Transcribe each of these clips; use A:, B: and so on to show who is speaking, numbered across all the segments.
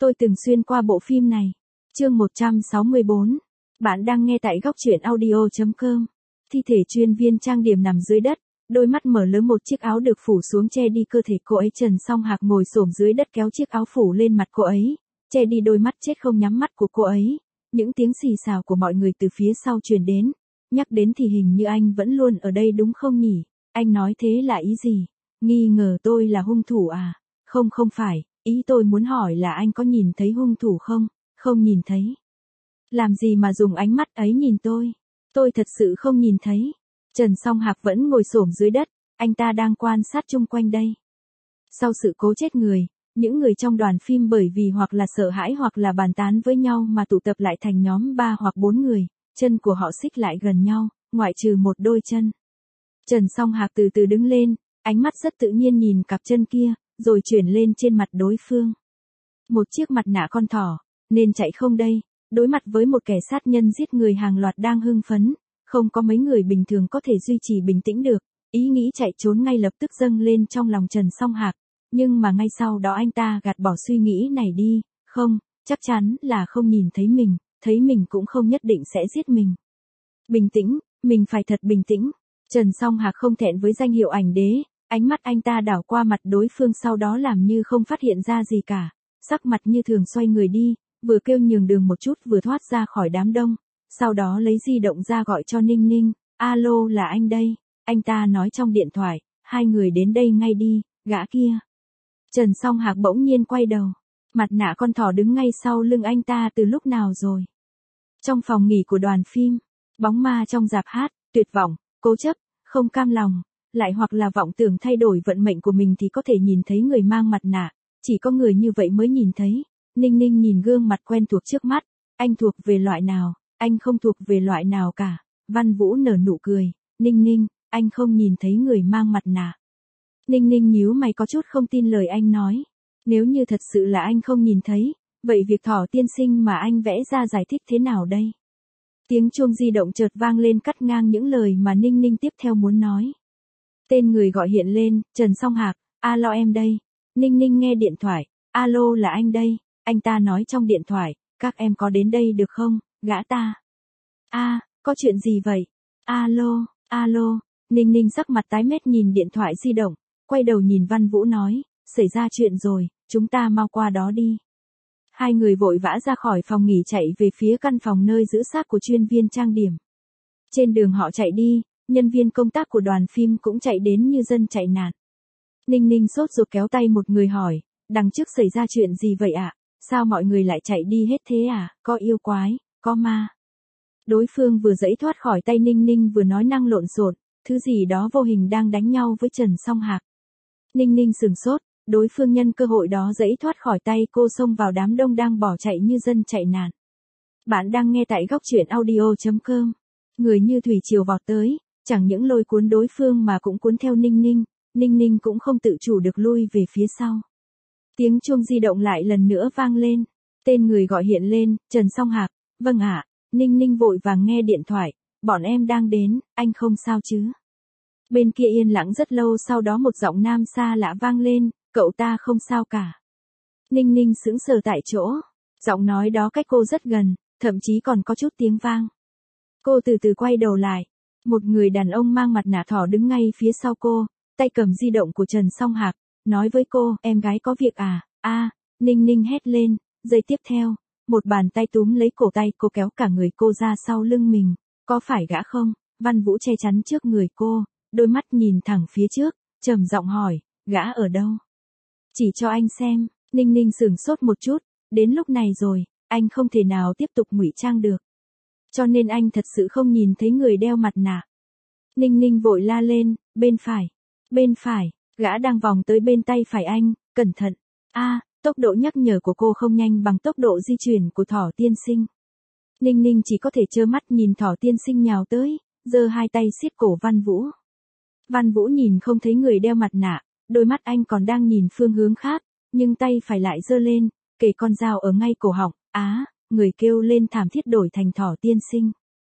A: Tôi từng xuyên qua bộ phim này. Chương 164. Bạn đang nghe tại góc truyện audio.com. Thi thể chuyên viên trang điểm nằm dưới đất, đôi mắt mở lớn, một chiếc áo được phủ xuống che đi cơ thể cô ấy. Trần Song Hạc ngồi xổm dưới đất kéo chiếc áo phủ lên mặt cô ấy, che đi đôi mắt chết không nhắm mắt của cô ấy. Những tiếng xì xào của mọi người từ phía sau truyền đến. Nhắc đến thì hình như anh vẫn luôn ở đây đúng không nhỉ? Anh nói thế là ý gì? Nghi ngờ tôi là hung thủ à? Không, không phải, ý tôi muốn hỏi là anh có nhìn thấy hung thủ không? Không nhìn thấy. Làm gì mà dùng ánh mắt ấy nhìn tôi? Tôi thật sự không nhìn thấy. Trần Song Hạc vẫn ngồi xổm dưới đất, anh ta đang quan sát chung quanh đây. Sau sự cố chết người, những người trong đoàn phim bởi vì hoặc là sợ hãi hoặc là bàn tán với nhau mà tụ tập lại thành nhóm 3 hoặc 4 người, chân của họ xích lại gần nhau, ngoại trừ một đôi chân. Trần Song Hạc từ từ đứng lên, ánh mắt rất tự nhiên nhìn cặp chân kia, rồi chuyển lên trên mặt đối phương. Một chiếc mặt nạ con thỏ, nên chạy không đây? Đối mặt với một kẻ sát nhân giết người hàng loạt đang hưng phấn, không có mấy người bình thường có thể duy trì bình tĩnh được, ý nghĩ chạy trốn ngay lập tức dâng lên trong lòng Trần Song Hạc, nhưng mà ngay sau đó anh ta gạt bỏ suy nghĩ này đi, không, chắc chắn là không nhìn thấy mình cũng không nhất định sẽ giết mình. Bình tĩnh, mình phải thật bình tĩnh. Trần Song Hạc không thẹn với danh hiệu ảnh đế, ánh mắt anh ta đảo qua mặt đối phương sau đó làm như không phát hiện ra gì cả, sắc mặt như thường xoay người đi, vừa kêu nhường đường một chút vừa thoát ra khỏi đám đông, sau đó lấy di động ra gọi cho Ninh Ninh. Alo, là anh đây, anh ta nói trong điện thoại, hai người đến đây ngay đi, gã kia. Trần Song Hạc bỗng nhiên quay đầu, mặt nạ con thỏ đứng ngay sau lưng anh ta từ lúc nào rồi? Trong phòng nghỉ của đoàn phim, bóng ma trong rạp hát, tuyệt vọng, cố chấp, không cam lòng, lại hoặc là vọng tưởng thay đổi vận mệnh của mình thì có thể nhìn thấy người mang mặt nạ, chỉ có người như vậy mới nhìn thấy. Ninh Ninh nhìn gương mặt quen thuộc trước mắt, anh thuộc về loại nào, anh không thuộc về loại nào cả. Văn Vũ nở nụ cười, Ninh Ninh, anh không nhìn thấy người mang mặt nạ. Ninh Ninh nhíu mày có chút không tin lời anh nói. Nếu như thật sự là anh không nhìn thấy, vậy việc Thỏ tiên sinh mà anh vẽ ra giải thích thế nào đây? Tiếng chuông di động chợt vang lên cắt ngang những lời mà Ninh Ninh tiếp theo muốn nói. Tên người gọi hiện lên, Trần Song Hạc, alo em đây. Ninh Ninh nghe điện thoại, alo là anh đây. Anh ta nói trong điện thoại, các em có đến đây được không, gã ta. Có chuyện gì vậy? Alo. Ninh Ninh sắc mặt tái mét nhìn điện thoại di động, quay đầu nhìn Văn Vũ nói, xảy ra chuyện rồi, chúng ta mau qua đó đi. Hai người vội vã ra khỏi phòng nghỉ chạy về phía căn phòng nơi giữ xác của chuyên viên trang điểm. Trên đường họ chạy đi, nhân viên công tác của đoàn phim cũng chạy đến như dân chạy nạn. Ninh Ninh sốt ruột kéo tay một người hỏi, đằng trước xảy ra chuyện gì vậy ạ? Sao mọi người lại chạy đi hết thế à? Có yêu quái, có ma. Đối phương vừa giãy thoát khỏi tay Ninh Ninh vừa nói năng lộn xộn, thứ gì đó vô hình đang đánh nhau với Trần Song Hạc. Ninh Ninh sửng sốt, đối phương nhân cơ hội đó giãy thoát khỏi tay cô xông vào đám đông đang bỏ chạy như dân chạy nạn. Bạn đang nghe tại góc truyện audio.com. Người như thủy triều vọt tới, chẳng những lôi cuốn đối phương mà cũng cuốn theo Ninh Ninh, Ninh Ninh cũng không tự chủ được lui về phía sau. Tiếng chuông di động lại lần nữa vang lên, tên người gọi hiện lên, Trần Song Hạc, vâng ạ. Ninh Ninh vội vàng nghe điện thoại, bọn em đang đến, anh không sao chứ? Bên kia yên lặng rất lâu, sau đó một giọng nam xa lạ vang lên, cậu ta không sao cả. Ninh Ninh sững sờ tại chỗ, giọng nói đó cách cô rất gần, thậm chí còn có chút tiếng vang. Cô từ từ quay đầu lại, một người đàn ông mang mặt nạ thỏ đứng ngay phía sau cô, tay cầm di động của Trần Song Hạc, nói với cô, em gái có việc à? Ninh Ninh hét lên, giây tiếp theo, một bàn tay túm lấy cổ tay cô kéo cả người cô ra sau lưng mình, có phải gã không? Văn Vũ che chắn trước người cô, đôi mắt nhìn thẳng phía trước, trầm giọng hỏi, gã ở đâu? Chỉ cho anh xem. Ninh Ninh sửng sốt một chút, đến lúc này rồi, anh không thể nào tiếp tục ngụy trang được. Cho nên anh thật sự không nhìn thấy người đeo mặt nạ. Ninh Ninh vội la lên, bên phải, gã đang vòng tới bên tay phải anh, cẩn thận. Tốc độ nhắc nhở của cô không nhanh bằng tốc độ di chuyển của Thỏ tiên sinh. Ninh Ninh chỉ có thể trơ mắt nhìn Thỏ tiên sinh nhào tới, giơ hai tay siết cổ Văn Vũ. Văn Vũ nhìn không thấy người đeo mặt nạ, đôi mắt anh còn đang nhìn phương hướng khác, nhưng tay phải lại giơ lên, kề con dao ở ngay cổ họng. Người kêu lên thảm thiết đổi thành Thỏ tiên sinh.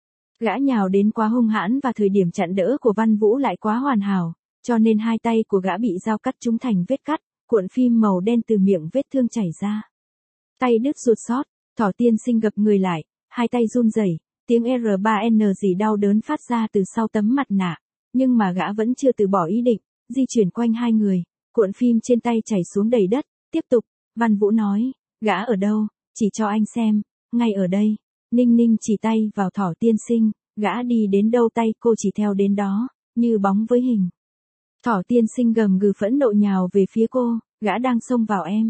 A: Gã nhào đến quá hung hãn và thời điểm chặn đỡ của Văn Vũ lại quá hoàn hảo, cho nên hai tay của gã bị dao cắt trúng thành vết cắt, cuộn phim màu đen từ miệng vết thương chảy ra. Tay đứt ruột sót, Thỏ tiên sinh gập người lại, hai tay run rẩy, tiếng R3N gì đau đớn phát ra từ sau tấm mặt nạ, nhưng mà gã vẫn chưa từ bỏ ý định, di chuyển quanh hai người, cuộn phim trên tay chảy xuống đầy đất, tiếp tục, Văn Vũ nói, gã ở đâu, chỉ cho anh xem, ngay ở đây, Ninh Ninh chỉ tay vào Thỏ tiên sinh, gã đi đến đâu tay cô chỉ theo đến đó, như bóng với hình. Thỏ tiên sinh gầm gừ phẫn nộ nhào về phía cô, gã đang xông vào em.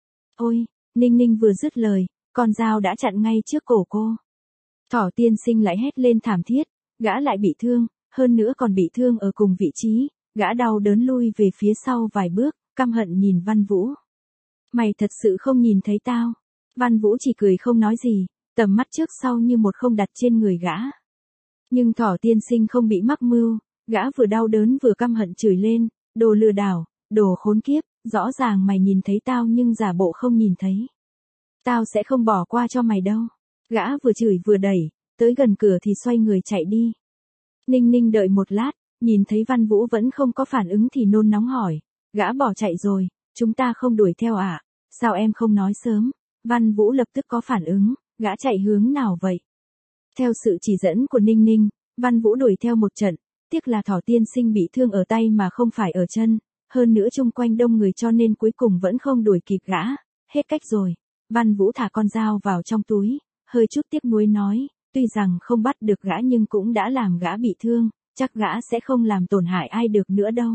A: Ôi, Ninh Ninh vừa dứt lời, con dao đã chặn ngay trước cổ cô. Thỏ tiên sinh lại hét lên thảm thiết, gã lại bị thương, hơn nữa còn bị thương ở cùng vị trí, gã đau đớn lui về phía sau vài bước, căm hận nhìn Văn Vũ. Mày thật sự không nhìn thấy tao. Văn Vũ chỉ cười không nói gì, tầm mắt trước sau như một không đặt trên người gã. Nhưng Thỏ tiên sinh không bị mắc mưu, gã vừa đau đớn vừa căm hận chửi lên, đồ lừa đảo, đồ khốn kiếp, rõ ràng mày nhìn thấy tao nhưng giả bộ không nhìn thấy. Tao sẽ không bỏ qua cho mày đâu. Gã vừa chửi vừa đẩy, tới gần cửa thì xoay người chạy đi. Ninh Ninh đợi một lát, nhìn thấy Văn Vũ vẫn không có phản ứng thì nôn nóng hỏi, gã bỏ chạy rồi, chúng ta không đuổi theo à? Sao em không nói sớm? Văn Vũ lập tức có phản ứng, gã chạy hướng nào vậy? Theo sự chỉ dẫn của Ninh Ninh, Văn Vũ đuổi theo một trận, tiếc là Thỏ tiên sinh bị thương ở tay mà không phải ở chân, hơn nữa chung quanh đông người cho nên cuối cùng vẫn không đuổi kịp gã, hết cách rồi. Văn Vũ thả con dao vào trong túi, hơi chút tiếc nuối nói, tuy rằng không bắt được gã nhưng cũng đã làm gã bị thương, chắc gã sẽ không làm tổn hại ai được nữa đâu.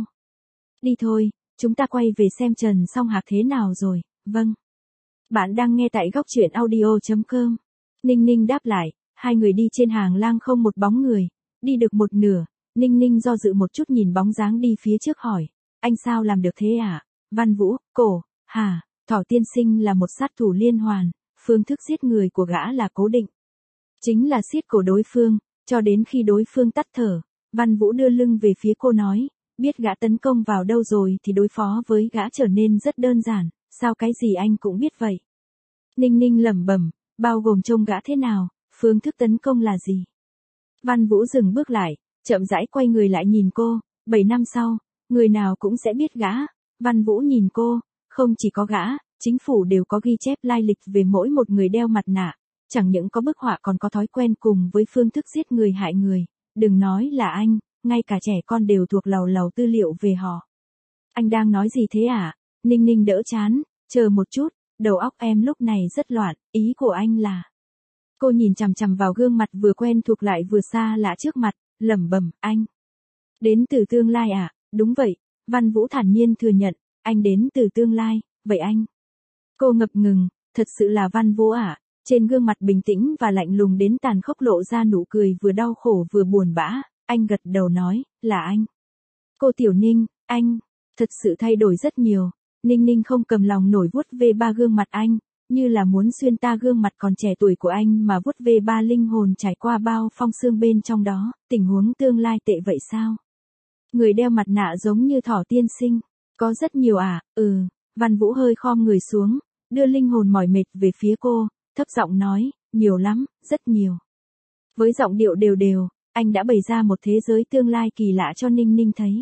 A: Đi thôi, chúng ta quay về xem Trần Song Hạc thế nào rồi, vâng. Bạn đang nghe tại góc truyện audio.com. Ninh Ninh đáp lại, hai người đi trên hàng lang không một bóng người, đi được một nửa, Ninh Ninh do dự một chút nhìn bóng dáng đi phía trước hỏi, anh sao làm được thế à? Văn Vũ, cổ, hả? Thỏ tiên sinh là một sát thủ liên hoàn, phương thức giết người của gã là cố định. Chính là siết cổ đối phương, cho đến khi đối phương tắt thở. Văn Vũ đưa lưng về phía cô nói, biết gã tấn công vào đâu rồi thì đối phó với gã trở nên rất đơn giản, sao cái gì anh cũng biết vậy. Ninh Ninh lẩm bẩm, bao gồm trông gã thế nào, phương thức tấn công là gì. Văn Vũ dừng bước lại, chậm rãi quay người lại nhìn cô, 7 năm sau, người nào cũng sẽ biết gã. Văn Vũ nhìn cô, không chỉ có gã, chính phủ đều có ghi chép lai lịch về mỗi một người đeo mặt nạ, chẳng những có bức họa còn có thói quen cùng với phương thức giết người hại người, đừng nói là anh, ngay cả trẻ con đều thuộc lầu lầu tư liệu về họ. Anh đang nói gì thế à? Ninh Ninh đỡ chán, chờ một chút, đầu óc em lúc này rất loạn, ý của anh là. Cô nhìn chằm chằm vào gương mặt vừa quen thuộc lại vừa xa lạ trước mặt, lẩm bẩm, anh. Đến từ tương lai à? Đúng vậy, Văn Vũ thản nhiên thừa nhận, anh đến từ tương lai, vậy anh. Cô ngập ngừng, thật sự là Văn Vũ à? Trên gương mặt bình tĩnh và lạnh lùng đến tàn khốc lộ ra nụ cười vừa đau khổ vừa buồn bã, anh gật đầu nói, là anh. Cô Tiểu Ninh, anh, thật sự thay đổi rất nhiều. Ninh Ninh không cầm lòng nổi vuốt về ba gương mặt anh, như là muốn xuyên ta gương mặt còn trẻ tuổi của anh mà vuốt về ba linh hồn trải qua bao phong xương bên trong đó, tình huống tương lai tệ vậy sao? Người đeo mặt nạ giống như Thỏ tiên sinh, có rất nhiều à? Văn Vũ hơi khom người xuống, đưa linh hồn mỏi mệt về phía cô, thấp giọng nói, nhiều lắm, rất nhiều. Với giọng điệu đều đều, anh đã bày ra một thế giới tương lai kỳ lạ cho Ninh Ninh thấy.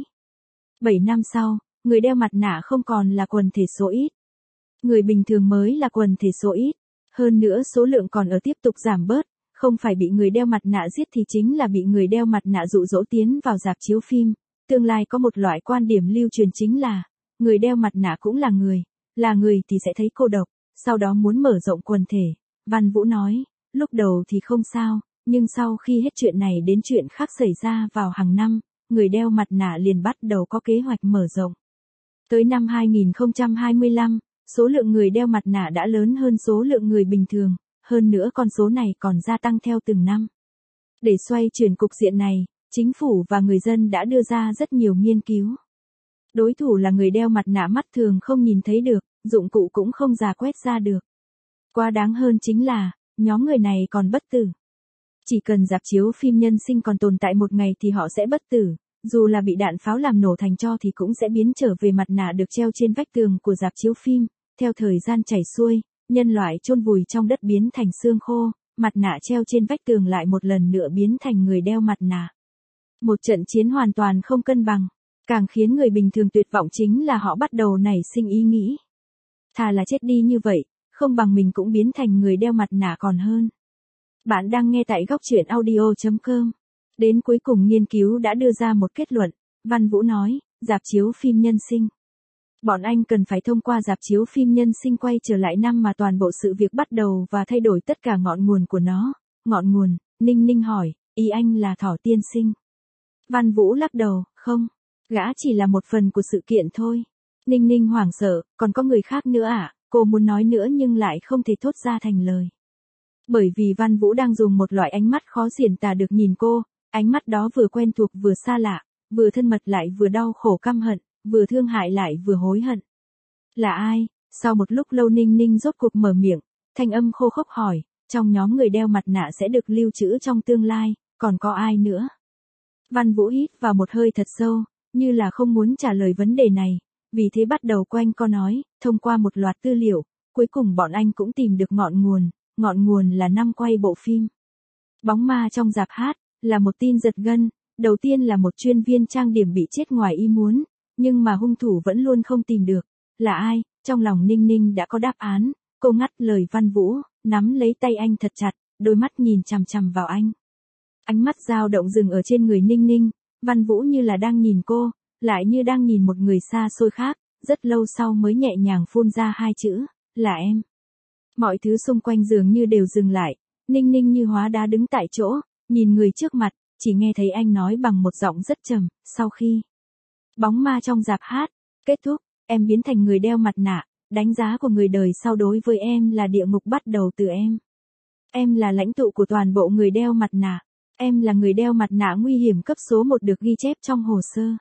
A: 7 năm sau, người đeo mặt nạ không còn là quần thể số ít. Người bình thường mới là quần thể số ít. Hơn nữa số lượng còn ở tiếp tục giảm bớt, không phải bị người đeo mặt nạ giết thì chính là bị người đeo mặt nạ dụ dỗ tiến vào rạp chiếu phim. Tương lai có một loại quan điểm lưu truyền chính là, người đeo mặt nạ cũng là người thì sẽ thấy cô độc, sau đó muốn mở rộng quần thể. Văn Vũ nói, lúc đầu thì không sao, nhưng sau khi hết chuyện này đến chuyện khác xảy ra vào hàng năm, người đeo mặt nạ liền bắt đầu có kế hoạch mở rộng. Tới năm 2025, số lượng người đeo mặt nạ đã lớn hơn số lượng người bình thường, hơn nữa con số này còn gia tăng theo từng năm. Để xoay chuyển cục diện này, chính phủ và người dân đã đưa ra rất nhiều nghiên cứu. Đối thủ là người đeo mặt nạ mắt thường không nhìn thấy được, dụng cụ cũng không rà quét ra được. Quá đáng hơn chính là, nhóm người này còn bất tử. Chỉ cần rạp chiếu phim nhân sinh còn tồn tại một ngày thì họ sẽ bất tử, dù là bị đạn pháo làm nổ thành tro thì cũng sẽ biến trở về mặt nạ được treo trên vách tường của rạp chiếu phim. Theo thời gian chảy xuôi, nhân loại chôn vùi trong đất biến thành xương khô, mặt nạ treo trên vách tường lại một lần nữa biến thành người đeo mặt nạ. Một trận chiến hoàn toàn không cân bằng, càng khiến người bình thường tuyệt vọng chính là họ bắt đầu nảy sinh ý nghĩ. Thà là chết đi như vậy, không bằng mình cũng biến thành người đeo mặt nạ còn hơn. Bạn đang nghe tại góc truyện audio.com. Đến cuối cùng nghiên cứu đã đưa ra một kết luận, Văn Vũ nói, rạp chiếu phim nhân sinh. Bọn anh cần phải thông qua rạp chiếu phim nhân sinh quay trở lại năm mà toàn bộ sự việc bắt đầu và thay đổi tất cả ngọn nguồn của nó. Ngọn nguồn, Ninh Ninh hỏi, ý anh là Thỏ tiên sinh. Văn Vũ lắc đầu, không, gã chỉ là một phần của sự kiện thôi. Ninh Ninh hoảng sợ, còn có người khác nữa à? Cô muốn nói nữa nhưng lại không thể thốt ra thành lời. Bởi vì Văn Vũ đang dùng một loại ánh mắt khó diễn tả được nhìn cô, ánh mắt đó vừa quen thuộc vừa xa lạ, vừa thân mật lại vừa đau khổ căm hận, vừa thương hại lại vừa hối hận. Là ai? Sau một lúc lâu Ninh Ninh rốt cuộc mở miệng, thanh âm khô khốc hỏi, trong nhóm người đeo mặt nạ sẽ được lưu trữ trong tương lai, còn có ai nữa? Văn Vũ hít vào một hơi thật sâu, như là không muốn trả lời vấn đề này, vì thế bắt đầu quanh co nói, thông qua một loạt tư liệu, cuối cùng bọn anh cũng tìm được ngọn nguồn là năm quay bộ phim. Bóng ma trong rạp hát, là một tin giật gân, đầu tiên là một chuyên viên trang điểm bị chết ngoài ý muốn, nhưng mà hung thủ vẫn luôn không tìm được, là ai? Trong lòng Ninh Ninh đã có đáp án, cô ngắt lời Văn Vũ, nắm lấy tay anh thật chặt, đôi mắt nhìn chằm chằm vào anh. Ánh mắt dao động dừng ở trên người Ninh Ninh, Văn Vũ như là đang nhìn cô, lại như đang nhìn một người xa xôi khác, rất lâu sau mới nhẹ nhàng phun ra hai chữ, là em. Mọi thứ xung quanh dường như đều dừng lại, Ninh Ninh như hóa đá đứng tại chỗ, nhìn người trước mặt, chỉ nghe thấy anh nói bằng một giọng rất trầm, sau khi bóng ma trong rạp hát kết thúc, em biến thành người đeo mặt nạ, đánh giá của người đời sau đối với em là địa ngục bắt đầu từ em. Em là lãnh tụ của toàn bộ người đeo mặt nạ, em là người đeo mặt nạ nguy hiểm cấp số 1 được ghi chép trong hồ sơ.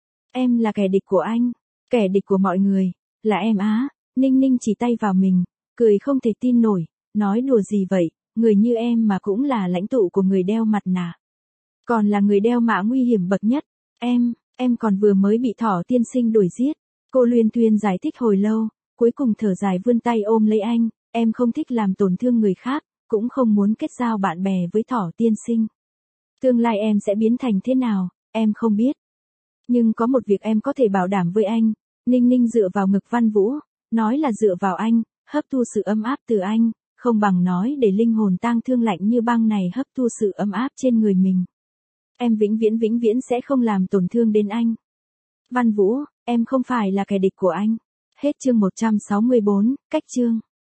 A: Em là kẻ địch của anh, kẻ địch của mọi người, là em á. Ninh Ninh chỉ tay vào mình, cười không thể tin nổi, nói đùa gì vậy, người như em mà cũng là lãnh tụ của người đeo mặt nạ. Còn là người đeo mạ nguy hiểm bậc nhất, em còn vừa mới bị Thỏ tiên sinh đuổi giết. Cô luyên thuyên giải thích hồi lâu, cuối cùng thở dài vươn tay ôm lấy anh, em không thích làm tổn thương người khác, cũng không muốn kết giao bạn bè với Thỏ tiên sinh. Tương lai em sẽ biến thành thế nào, em không biết. Nhưng có một việc em có thể bảo đảm với anh, Ninh Ninh dựa vào ngực Văn Vũ, nói là dựa vào anh, hấp thu sự ấm áp từ anh, không bằng nói để linh hồn tang thương lạnh như băng này hấp thu sự ấm áp trên người mình. Em vĩnh viễn sẽ không làm tổn thương đến anh. Văn Vũ, em không phải là kẻ địch của anh. Hết chương 164, cách chương.